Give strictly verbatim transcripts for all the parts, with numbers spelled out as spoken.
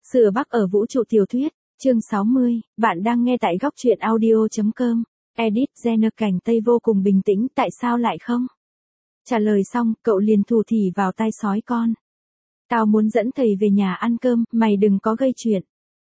Sửa Bắc ở vũ trụ tiểu thuyết, chương sáu mươi, bạn đang nghe tại góc truyện audio.com. Edit Jenner Cảnh Tây vô cùng bình tĩnh, tại sao lại không? Trả lời xong, cậu liền thủ thỉ vào tai sói con. Tao muốn dẫn thầy về nhà ăn cơm, mày đừng có gây chuyện.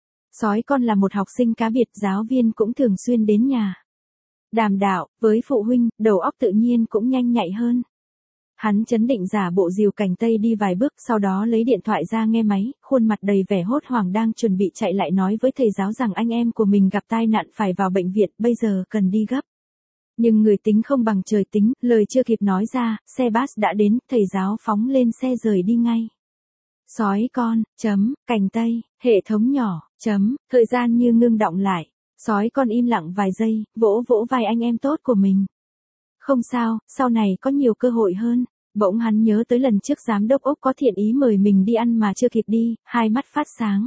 Sói con là một học sinh cá biệt, giáo viên cũng thường xuyên đến nhà đàm đạo với phụ huynh, đầu óc tự nhiên cũng nhanh nhạy hơn. Hắn trấn định giả bộ dìu Cảnh Tây đi vài bước, sau đó lấy điện thoại ra nghe máy, khuôn mặt đầy vẻ hốt hoảng đang chuẩn bị chạy lại nói với thầy giáo rằng anh em của mình gặp tai nạn phải vào bệnh viện, bây giờ cần đi gấp. Nhưng người tính không bằng trời tính, lời chưa kịp nói ra, xe bus đã đến, thầy giáo phóng lên xe rời đi ngay. Sói con, chấm, Cảnh Tây, hệ thống nhỏ, chấm, thời gian như ngưng đọng lại. Sói con im lặng vài giây, vỗ vỗ vai anh em tốt của mình. Không sao, sau này có nhiều cơ hội hơn. Bỗng hắn nhớ tới lần trước giám đốc Úc có thiện ý mời mình đi ăn mà chưa kịp đi, hai mắt phát sáng.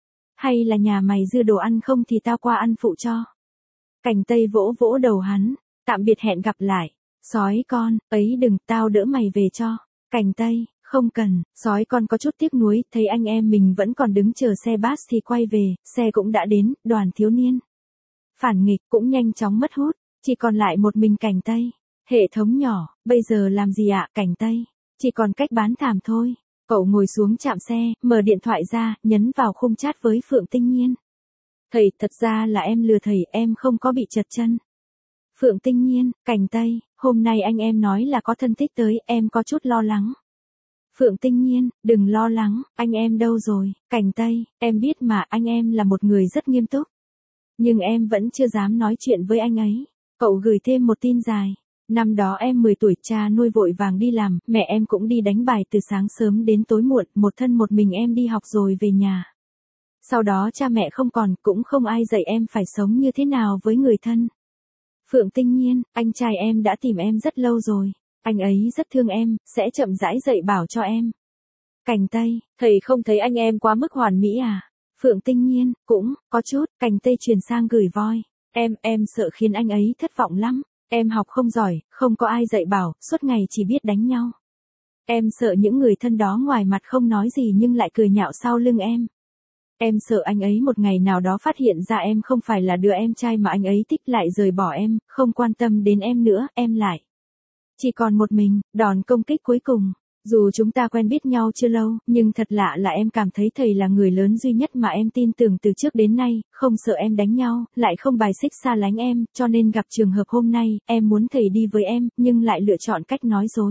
Hay là nhà mày dư đồ ăn không thì tao qua ăn phụ cho. Cảnh Tây vỗ vỗ đầu hắn, tạm biệt hẹn gặp lại. Sói con, ấy đừng, tao đỡ mày về cho. Cảnh Tây, không cần. Sói con có chút tiếc nuối, thấy anh em mình vẫn còn đứng chờ xe bus thì quay về, xe cũng đã đến, đoàn thiếu niên phản nghịch cũng nhanh chóng mất hút, chỉ còn lại một mình Cảnh Tây. Hệ thống nhỏ, bây giờ làm gì ạ, Cảnh Tây? Chỉ còn cách bán thảm thôi. Cậu ngồi xuống trạm xe, mở điện thoại ra, nhấn vào khung chat với Phượng Tinh Nhiên. Thầy, thật ra là em lừa thầy, em không có bị trật chân. Phượng Tinh Nhiên, Cảnh Tây, hôm nay anh em nói là có thân thích tới, em có chút lo lắng. Phượng Tinh Nhiên, đừng lo lắng, anh em đâu rồi? Cảnh Tây, em biết mà, anh em là một người rất nghiêm túc. Nhưng em vẫn chưa dám nói chuyện với anh ấy. Cậu gửi thêm một tin dài. Năm đó em mười tuổi, cha nuôi vội vàng đi làm, mẹ em cũng đi đánh bài từ sáng sớm đến tối muộn, một thân một mình em đi học rồi về nhà. Sau đó cha mẹ không còn, cũng không ai dạy em phải sống như thế nào với người thân. Phượng Tinh Nhiên, anh trai em đã tìm em rất lâu rồi. Anh ấy rất thương em, sẽ chậm rãi dạy bảo cho em. Cảnh Tây, thầy không thấy anh em quá mức hoàn mỹ à? Phượng Tinh Nhiên, cũng, có chút. Cảnh Tây truyền sang gửi voi. Em, em sợ khiến anh ấy thất vọng lắm. Em học không giỏi, không có ai dạy bảo, suốt ngày chỉ biết đánh nhau. Em sợ những người thân đó ngoài mặt không nói gì nhưng lại cười nhạo sau lưng em. Em sợ anh ấy một ngày nào đó phát hiện ra em không phải là đứa em trai mà anh ấy thích lại rời bỏ em, không quan tâm đến em nữa, em lại chỉ còn một mình. Đòn công kích cuối cùng. Dù chúng ta quen biết nhau chưa lâu, nhưng thật lạ là em cảm thấy thầy là người lớn duy nhất mà em tin tưởng từ trước đến nay, không sợ em đánh nhau, lại không bài xích xa lánh em, cho nên gặp trường hợp hôm nay, em muốn thầy đi với em, nhưng lại lựa chọn cách nói dối.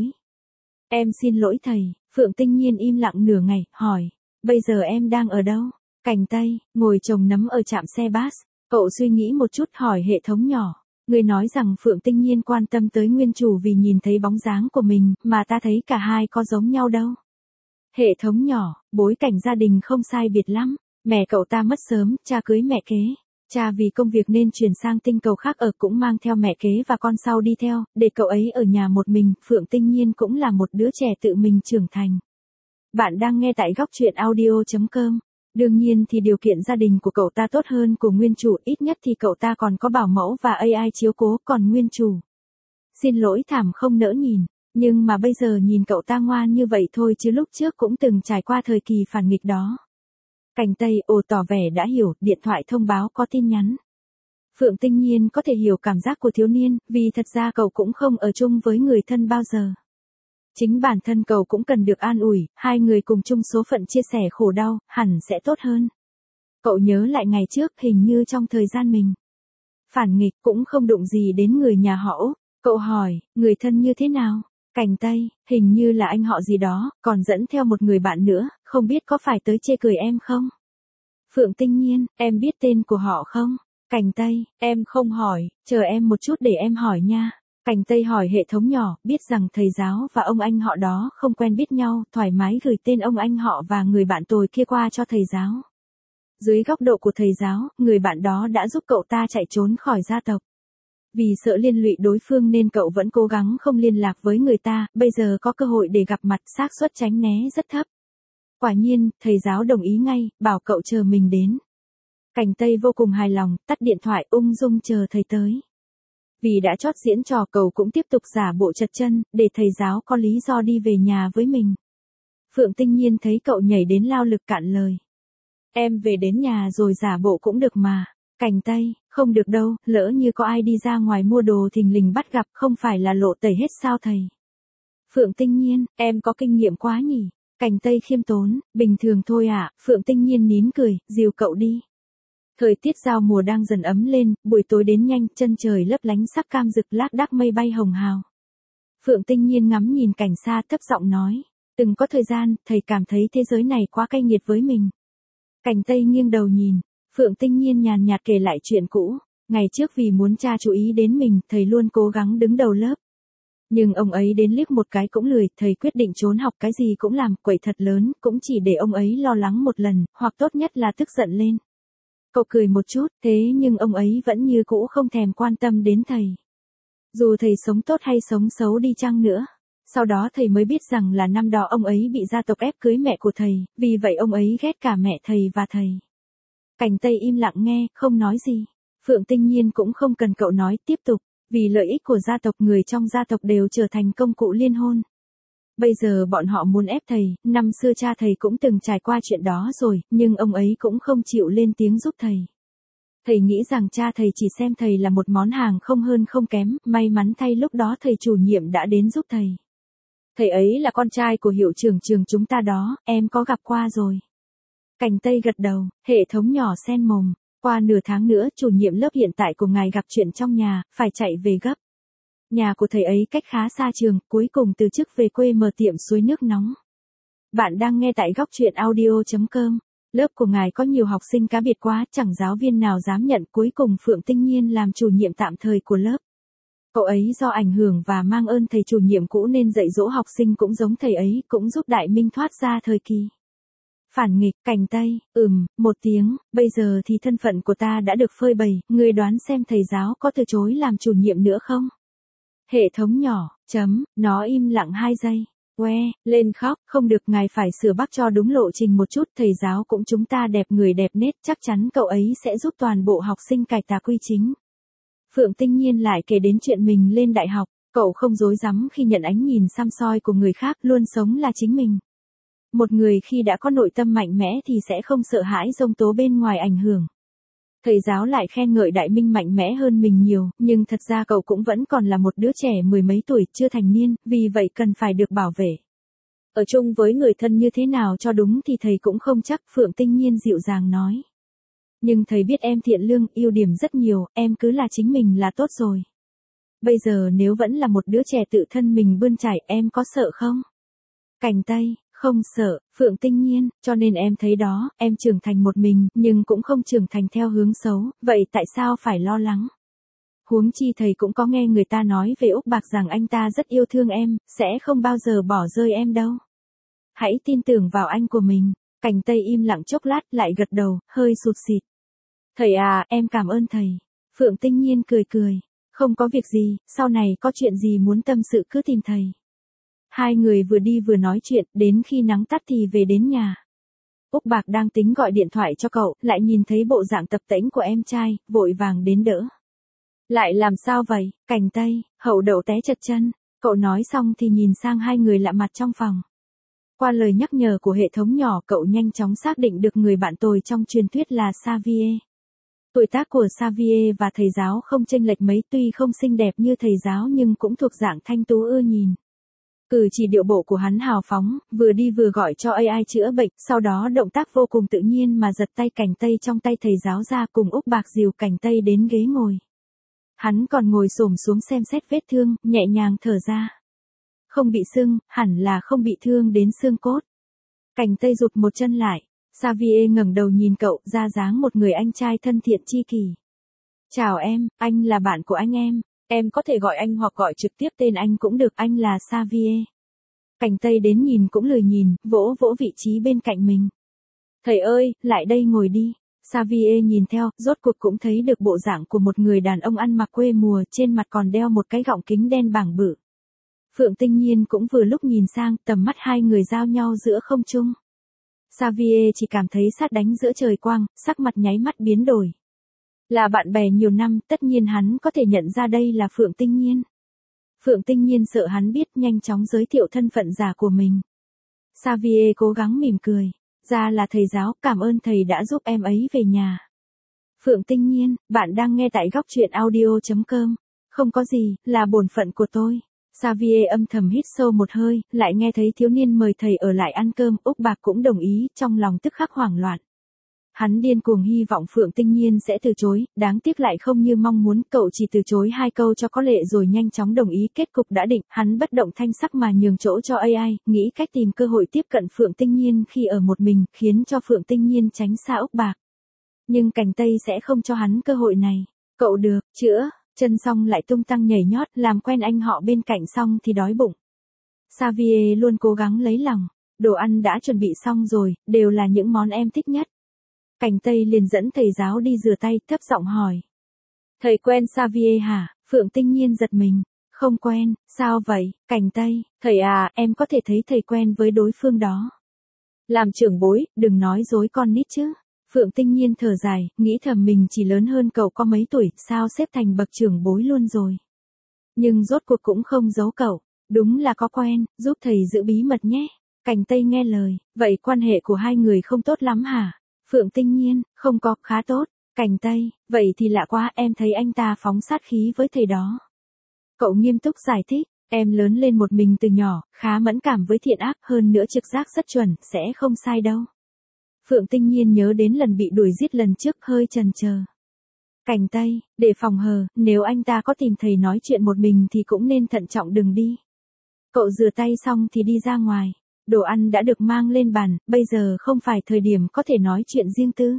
Em xin lỗi thầy. Phượng Tinh Nhiên im lặng nửa ngày, hỏi, bây giờ em đang ở đâu? Cảnh Tây, ngồi chồng nấm ở trạm xe bus. Cậu suy nghĩ một chút hỏi hệ thống nhỏ. Người nói rằng Phượng Tinh Nhiên quan tâm tới nguyên chủ vì nhìn thấy bóng dáng của mình, mà ta thấy cả hai có giống nhau đâu. Hệ thống nhỏ, bối cảnh gia đình không sai biệt lắm. Mẹ cậu ta mất sớm, cha cưới mẹ kế. Cha vì công việc nên chuyển sang tinh cầu khác ở, cũng mang theo mẹ kế và con sau đi theo, để cậu ấy ở nhà một mình. Phượng Tinh Nhiên cũng là một đứa trẻ tự mình trưởng thành. Bạn đang nghe tại góc truyện audio.com. Đương nhiên thì điều kiện gia đình của cậu ta tốt hơn của nguyên chủ, ít nhất thì cậu ta còn có bảo mẫu và a i chiếu cố, còn nguyên chủ. Xin lỗi thảm không nỡ nhìn, nhưng mà bây giờ nhìn cậu ta ngoan như vậy thôi chứ lúc trước cũng từng trải qua thời kỳ phản nghịch đó. Cảnh Tây ồ tỏ vẻ đã hiểu, điện thoại thông báo có tin nhắn. Phượng Tinh Nhiên có thể hiểu cảm giác của thiếu niên, vì thật ra cậu cũng không ở chung với người thân bao giờ. Chính bản thân cậu cũng cần được an ủi, hai người cùng chung số phận chia sẻ khổ đau, hẳn sẽ tốt hơn. Cậu nhớ lại ngày trước, hình như trong thời gian mình phản nghịch cũng không đụng gì đến người nhà họ Úc. Cậu hỏi, người thân như thế nào? Cảnh Tây, hình như là anh họ gì đó, còn dẫn theo một người bạn nữa, không biết có phải tới chê cười em không? Phượng Tinh Nhiên, em biết tên của họ không? Cảnh Tây, em không hỏi, chờ em một chút để em hỏi nha. Cảnh Tây hỏi hệ thống nhỏ, biết rằng thầy giáo và ông anh họ đó không quen biết nhau, thoải mái gửi tên ông anh họ và người bạn tồi kia qua cho thầy giáo. Dưới góc độ của thầy giáo, người bạn đó đã giúp cậu ta chạy trốn khỏi gia tộc. Vì sợ liên lụy đối phương nên cậu vẫn cố gắng không liên lạc với người ta, bây giờ có cơ hội để gặp mặt, xác suất tránh né rất thấp. Quả nhiên, thầy giáo đồng ý ngay, bảo cậu chờ mình đến. Cảnh Tây vô cùng hài lòng, tắt điện thoại ung dung chờ thầy tới. Vì đã chót diễn trò, cậu cũng tiếp tục giả bộ trật chân, để thầy giáo có lý do đi về nhà với mình. Phượng Tinh Nhiên thấy cậu nhảy đến lao lực cạn lời. Em về đến nhà rồi giả bộ cũng được mà. Cảnh Tây, không được đâu, lỡ như có ai đi ra ngoài mua đồ thình lình bắt gặp không phải là lộ tẩy hết sao thầy. Phượng Tinh Nhiên, em có kinh nghiệm quá nhỉ. Cảnh Tây khiêm tốn, bình thường thôi ạ. Phượng Tinh Nhiên nín cười, dìu cậu đi. Thời tiết giao mùa đang dần ấm lên, buổi tối đến nhanh, chân trời lấp lánh sắc cam rực lác đác mây bay hồng hào. Phượng Tinh Nhiên ngắm nhìn cảnh xa thấp giọng nói, từng có thời gian, thầy cảm thấy thế giới này quá cay nghiệt với mình. Cảnh Tây nghiêng đầu nhìn, Phượng Tinh Nhiên nhàn nhạt kể lại chuyện cũ, ngày trước vì muốn cha chú ý đến mình, thầy luôn cố gắng đứng đầu lớp. Nhưng ông ấy đến liếc một cái cũng lười, thầy quyết định trốn học cái gì cũng làm, quậy thật lớn, cũng chỉ để ông ấy lo lắng một lần, hoặc tốt nhất là tức giận lên. Cậu cười một chút, thế nhưng ông ấy vẫn như cũ không thèm quan tâm đến thầy. Dù thầy sống tốt hay sống xấu đi chăng nữa. Sau đó thầy mới biết rằng là năm đó ông ấy bị gia tộc ép cưới mẹ của thầy, vì vậy ông ấy ghét cả mẹ thầy và thầy. Cảnh Tây im lặng nghe, không nói gì. Phượng Tinh Nhiên cũng không cần cậu nói, tiếp tục, vì lợi ích của gia tộc người trong gia tộc đều trở thành công cụ liên hôn. Bây giờ bọn họ muốn ép thầy, năm xưa cha thầy cũng từng trải qua chuyện đó rồi, nhưng ông ấy cũng không chịu lên tiếng giúp thầy. Thầy nghĩ rằng cha thầy chỉ xem thầy là một món hàng không hơn không kém, may mắn thay lúc đó thầy chủ nhiệm đã đến giúp thầy. Thầy ấy là con trai của hiệu trưởng trường chúng ta đó, em có gặp qua rồi. Cảnh Tây gật đầu, hệ thống nhỏ sen mồm, qua nửa tháng nữa chủ nhiệm lớp hiện tại của ngài gặp chuyện trong nhà, phải chạy về gấp. Nhà của thầy ấy cách khá xa trường, cuối cùng từ chức về quê mở tiệm suối nước nóng. Bạn đang nghe tại góc truyện audio chấm com. Lớp của ngài có nhiều học sinh cá biệt quá, chẳng giáo viên nào dám nhận, cuối cùng Phượng Tinh Nhiên làm chủ nhiệm tạm thời của lớp. Cậu ấy do ảnh hưởng và mang ơn thầy chủ nhiệm cũ nên dạy dỗ học sinh cũng giống thầy ấy, cũng giúp Đại Minh thoát ra thời kỳ phản nghịch. Cảnh Tây, ừm, một tiếng, bây giờ thì thân phận của ta đã được phơi bày, người đoán xem thầy giáo có từ chối làm chủ nhiệm nữa không? Hệ thống nhỏ, chấm, nó im lặng hai giây. Que, lên khóc, không được, ngài phải sửa bác cho đúng lộ trình một chút, thầy giáo cũng chúng ta đẹp người đẹp nết, chắc chắn cậu ấy sẽ giúp toàn bộ học sinh cải tà quy chính. Phượng Tinh Nhiên lại kể đến chuyện mình lên đại học, cậu không dối rắm khi nhận ánh nhìn săm soi của người khác, luôn sống là chính mình. Một người khi đã có nội tâm mạnh mẽ thì sẽ không sợ hãi giông tố bên ngoài ảnh hưởng. Thầy giáo lại khen ngợi Đại Minh mạnh mẽ hơn mình nhiều, nhưng thật ra cậu cũng vẫn còn là một đứa trẻ mười mấy tuổi, chưa thành niên, vì vậy cần phải được bảo vệ. Ở chung với người thân như thế nào cho đúng thì thầy cũng không chắc, Phượng Tinh Nhiên dịu dàng nói. Nhưng thầy biết em thiện lương, ưu điểm rất nhiều, em cứ là chính mình là tốt rồi. Bây giờ nếu vẫn là một đứa trẻ tự thân mình bươn trải, em có sợ không? Cảnh Tây, không sợ, Phượng Tinh Nhiên, cho nên em thấy đó, em trưởng thành một mình, nhưng cũng không trưởng thành theo hướng xấu, vậy tại sao phải lo lắng? Huống chi thầy cũng có nghe người ta nói về Úc Bạc rằng anh ta rất yêu thương em, sẽ không bao giờ bỏ rơi em đâu. Hãy tin tưởng vào anh của mình. Cảnh Tây im lặng chốc lát lại gật đầu, hơi sụt sịt. Thầy à, em cảm ơn thầy. Phượng Tinh Nhiên cười cười. Không có việc gì, sau này có chuyện gì muốn tâm sự cứ tìm thầy. Hai người vừa đi vừa nói chuyện, đến khi nắng tắt thì về đến nhà. Úc Bạc đang tính gọi điện thoại cho cậu, lại nhìn thấy bộ dạng tập tễnh của em trai, vội vàng đến đỡ. Lại làm sao vậy? Cảnh Tây, hậu đậu té chật chân. Cậu nói xong thì nhìn sang hai người lạ mặt trong phòng. Qua lời nhắc nhở của hệ thống nhỏ, cậu nhanh chóng xác định được người bạn tồi trong truyền thuyết là Xavier. Tuổi tác của Xavier và thầy giáo không chênh lệch mấy, tuy không xinh đẹp như thầy giáo nhưng cũng thuộc dạng thanh tú ưa nhìn. Cử chỉ điệu bộ của hắn hào phóng, vừa đi vừa gọi cho a i chữa bệnh, sau đó động tác vô cùng tự nhiên mà giật tay Cảnh Tây trong tay thầy giáo ra, cùng Úc Bạc dìu Cảnh Tây đến ghế ngồi. Hắn còn ngồi xổm xuống xem xét vết thương, nhẹ nhàng thở ra. Không bị sưng, hẳn là không bị thương đến xương cốt. Cảnh Tây rụt một chân lại. Xavier ngẩng đầu nhìn cậu, ra dáng một người anh trai thân thiện tri kỷ. Chào em, anh là bạn của anh em. Em có thể gọi anh hoặc gọi trực tiếp tên anh cũng được, anh là Xavier. Cảnh Tây đến nhìn cũng lười nhìn, vỗ vỗ vị trí bên cạnh mình. Thầy ơi, lại đây ngồi đi. Xavier nhìn theo, rốt cuộc cũng thấy được bộ dạng của một người đàn ông ăn mặc quê mùa, trên mặt còn đeo một cái gọng kính đen bảng bự. Phượng Tinh Nhiên cũng vừa lúc nhìn sang, tầm mắt hai người giao nhau giữa không trung. Xavier chỉ cảm thấy sát đánh giữa trời quang, sắc mặt nháy mắt biến đổi. Là bạn bè nhiều năm, tất nhiên hắn có thể nhận ra đây là Phượng Tinh Nhiên. Phượng Tinh Nhiên sợ hắn biết, nhanh chóng giới thiệu thân phận giả của mình. Xavier cố gắng mỉm cười. Ra là thầy giáo, cảm ơn thầy đã giúp em ấy về nhà. Phượng Tinh Nhiên, bạn đang nghe tại góc truyện audio.com. Không có gì, là bổn phận của tôi. Xavier âm thầm hít sâu một hơi, lại nghe thấy thiếu niên mời thầy ở lại ăn cơm, Úc Bạc cũng đồng ý, trong lòng tức khắc hoảng loạn. Hắn điên cuồng hy vọng Phượng Tinh Nhiên sẽ từ chối, đáng tiếc lại không như mong muốn, cậu chỉ từ chối hai câu cho có lệ rồi nhanh chóng đồng ý, kết cục đã định, hắn bất động thanh sắc mà nhường chỗ cho a i, nghĩ cách tìm cơ hội tiếp cận Phượng Tinh Nhiên khi ở một mình, khiến cho Phượng Tinh Nhiên tránh xa Úc Bạc. Nhưng Cành Tây sẽ không cho hắn cơ hội này. Cậu được, chữa, chân xong lại tung tăng nhảy nhót, làm quen anh họ bên cạnh xong thì đói bụng. Xavier luôn cố gắng lấy lòng, đồ ăn đã chuẩn bị xong rồi, đều là những món em thích nhất. Cành Tây liền dẫn thầy giáo đi rửa tay, thấp giọng hỏi. Thầy quen Xavier hả? Phượng Tinh Nhiên giật mình. Không quen, sao vậy? Cành Tây, thầy à, em có thể thấy thầy quen với đối phương đó. Làm trưởng bối, đừng nói dối con nít chứ. Phượng Tinh Nhiên thở dài, nghĩ thầm mình chỉ lớn hơn cậu có mấy tuổi, sao xếp thành bậc trưởng bối luôn rồi. Nhưng rốt cuộc cũng không giấu cậu, đúng là có quen, giúp thầy giữ bí mật nhé. Cành Tây nghe lời, vậy quan hệ của hai người không tốt lắm hả? Phượng Tinh Nhiên, không có, khá tốt. Cành Tây, vậy thì lạ quá, em thấy anh ta phóng sát khí với thầy đó. Cậu nghiêm túc giải thích, em lớn lên một mình từ nhỏ, khá mẫn cảm với thiện ác, hơn nữa trực giác rất chuẩn, sẽ không sai đâu. Phượng Tinh Nhiên nhớ đến lần bị đuổi giết lần trước, hơi chần chờ. Cành Tây, để phòng hờ, nếu anh ta có tìm thầy nói chuyện một mình thì cũng nên thận trọng đừng đi. Cậu rửa tay xong thì đi ra ngoài. Đồ ăn đã được mang lên bàn, bây giờ không phải thời điểm có thể nói chuyện riêng tư.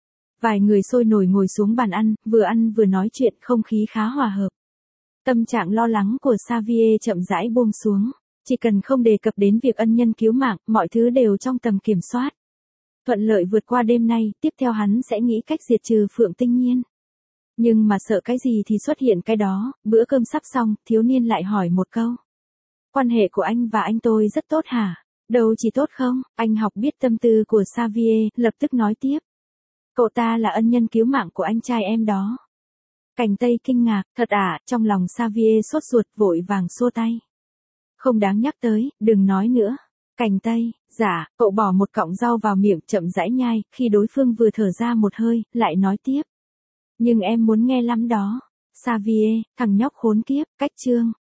Vài người sôi nổi ngồi xuống bàn ăn, vừa ăn vừa nói chuyện, không khí khá hòa hợp. Tâm trạng lo lắng của Xavier chậm rãi buông xuống, chỉ cần không đề cập đến việc ân nhân cứu mạng, mọi thứ đều trong tầm kiểm soát. Thuận lợi vượt qua đêm nay, tiếp theo hắn sẽ nghĩ cách diệt trừ Phượng Tinh Nhiên. Nhưng mà sợ cái gì thì xuất hiện cái đó, bữa cơm sắp xong, thiếu niên lại hỏi một câu. Quan hệ của anh và anh tôi rất tốt hả? Đâu chỉ tốt không, anh học biết tâm tư của Xavier, lập tức nói tiếp. Cậu ta là ân nhân cứu mạng của anh trai em đó. Cành Tây kinh ngạc, thật à, trong lòng Xavier sốt ruột, vội vàng xua tay. Không đáng nhắc tới, đừng nói nữa. Cành Tây, dạ, cậu bỏ một cọng rau vào miệng, chậm rãi nhai, khi đối phương vừa thở ra một hơi, lại nói tiếp. Nhưng em muốn nghe lắm đó. Xavier, thằng nhóc khốn kiếp, cách chương.